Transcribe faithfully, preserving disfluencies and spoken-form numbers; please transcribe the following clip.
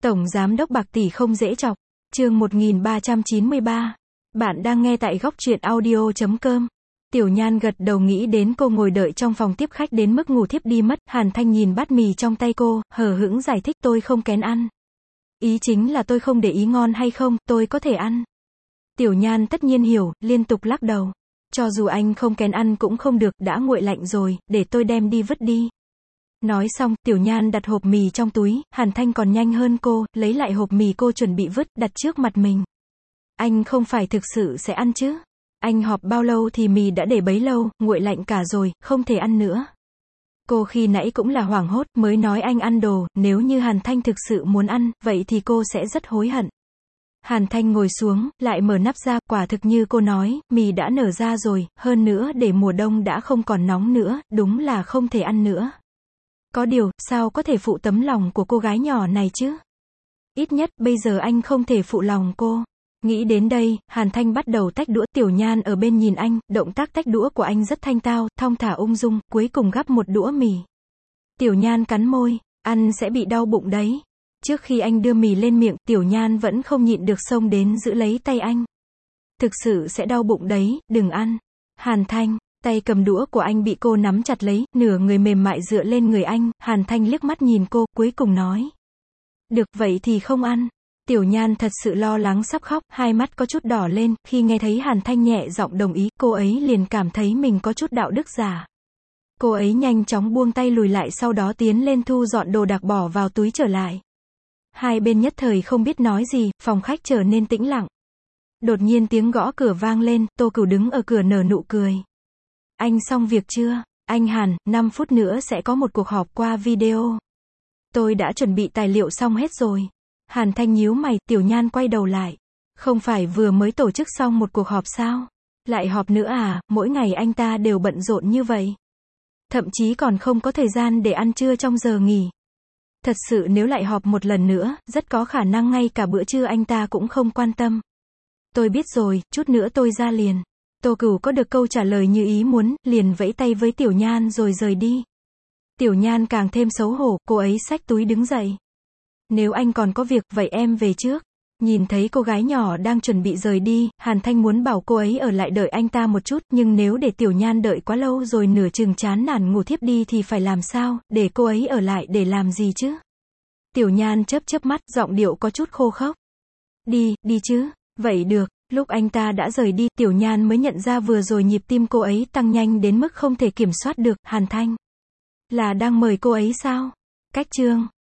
Tổng giám đốc bạc tỷ không dễ chọc. Chương một nghìn ba trăm chín mươi ba. Bạn đang nghe tại góc truyện audio chấm com. Tiểu Nhan gật đầu nghĩ đến cô ngồi đợi trong phòng tiếp khách đến mức ngủ thiếp đi mất. Hàn Thanh nhìn bát mì trong tay cô, hờ hững giải thích tôi không kén ăn. Ý chính là tôi không để ý ngon hay không, tôi có thể ăn. Tiểu Nhan tất nhiên hiểu, liên tục lắc đầu. Cho dù anh không kén ăn cũng không được, đã nguội lạnh rồi, để tôi đem đi vứt đi. Nói xong, Tiểu Nhan đặt hộp mì trong túi, Hàn Thanh còn nhanh hơn cô, lấy lại hộp mì cô chuẩn bị vứt, đặt trước mặt mình. Anh không phải thực sự sẽ ăn chứ? Anh họp bao lâu thì mì đã để bấy lâu, nguội lạnh cả rồi, không thể ăn nữa. Cô khi nãy cũng là hoảng hốt, mới nói anh ăn đồ, nếu như Hàn Thanh thực sự muốn ăn, vậy thì cô sẽ rất hối hận. Hàn Thanh ngồi xuống, lại mở nắp ra, quả thực như cô nói, mì đã nở ra rồi, hơn nữa để mùa đông đã không còn nóng nữa, đúng là không thể ăn nữa. Có điều, sao có thể phụ tấm lòng của cô gái nhỏ này chứ? Ít nhất, bây giờ anh không thể phụ lòng cô. Nghĩ đến đây, Hàn Thanh bắt đầu tách đũa. Tiểu Nhan ở bên nhìn anh, động tác tách đũa của anh rất thanh tao, thong thả ung dung, cuối cùng gắp một đũa mì. Tiểu Nhan cắn môi, ăn sẽ bị đau bụng đấy. Trước khi anh đưa mì lên miệng, Tiểu Nhan vẫn không nhịn được xông đến giữ lấy tay anh. Thực sự sẽ đau bụng đấy, đừng ăn. Hàn Thanh, tay cầm đũa của anh bị cô nắm chặt lấy, nửa người mềm mại dựa lên người anh. Hàn Thanh liếc mắt nhìn cô, cuối cùng nói. Được, vậy thì không ăn. Tiểu Nhan thật sự lo lắng sắp khóc, hai mắt có chút đỏ lên, khi nghe thấy Hàn Thanh nhẹ giọng đồng ý, cô ấy liền cảm thấy mình có chút đạo đức giả. Cô ấy nhanh chóng buông tay lùi lại, sau đó tiến lên thu dọn đồ đạc bỏ vào túi trở lại. Hai bên nhất thời không biết nói gì, phòng khách trở nên tĩnh lặng. Đột nhiên tiếng gõ cửa vang lên, Tô Cửu đứng ở cửa nở nụ cười. Anh xong việc chưa? Anh Hàn, năm phút nữa sẽ có một cuộc họp qua video. Tôi đã chuẩn bị tài liệu xong hết rồi. Hàn Thanh nhíu mày, Tiểu Nhan quay đầu lại. Không phải vừa mới tổ chức xong một cuộc họp sao? Lại họp nữa à, mỗi ngày anh ta đều bận rộn như vậy. Thậm chí còn không có thời gian để ăn trưa trong giờ nghỉ. Thật sự nếu lại họp một lần nữa, rất có khả năng ngay cả bữa trưa anh ta cũng không quan tâm. Tôi biết rồi, chút nữa tôi ra liền. Tô Cửu có được câu trả lời như ý muốn, liền vẫy tay với Tiểu Nhan rồi rời đi. Tiểu Nhan càng thêm xấu hổ, cô ấy xách túi đứng dậy. Nếu anh còn có việc, vậy em về trước. Nhìn thấy cô gái nhỏ đang chuẩn bị rời đi, Hàn Thanh muốn bảo cô ấy ở lại đợi anh ta một chút, nhưng nếu để Tiểu Nhan đợi quá lâu rồi nửa chừng chán nản ngủ thiếp đi thì phải làm sao, để cô ấy ở lại để làm gì chứ? Tiểu Nhan chớp chớp mắt, giọng điệu có chút khô khốc. Đi, đi chứ. Vậy được. Lúc anh ta đã rời đi, Tiểu Nhan mới nhận ra vừa rồi nhịp tim cô ấy tăng nhanh đến mức không thể kiểm soát được. Hàn Thanh là đang mời cô ấy sao? Cách chương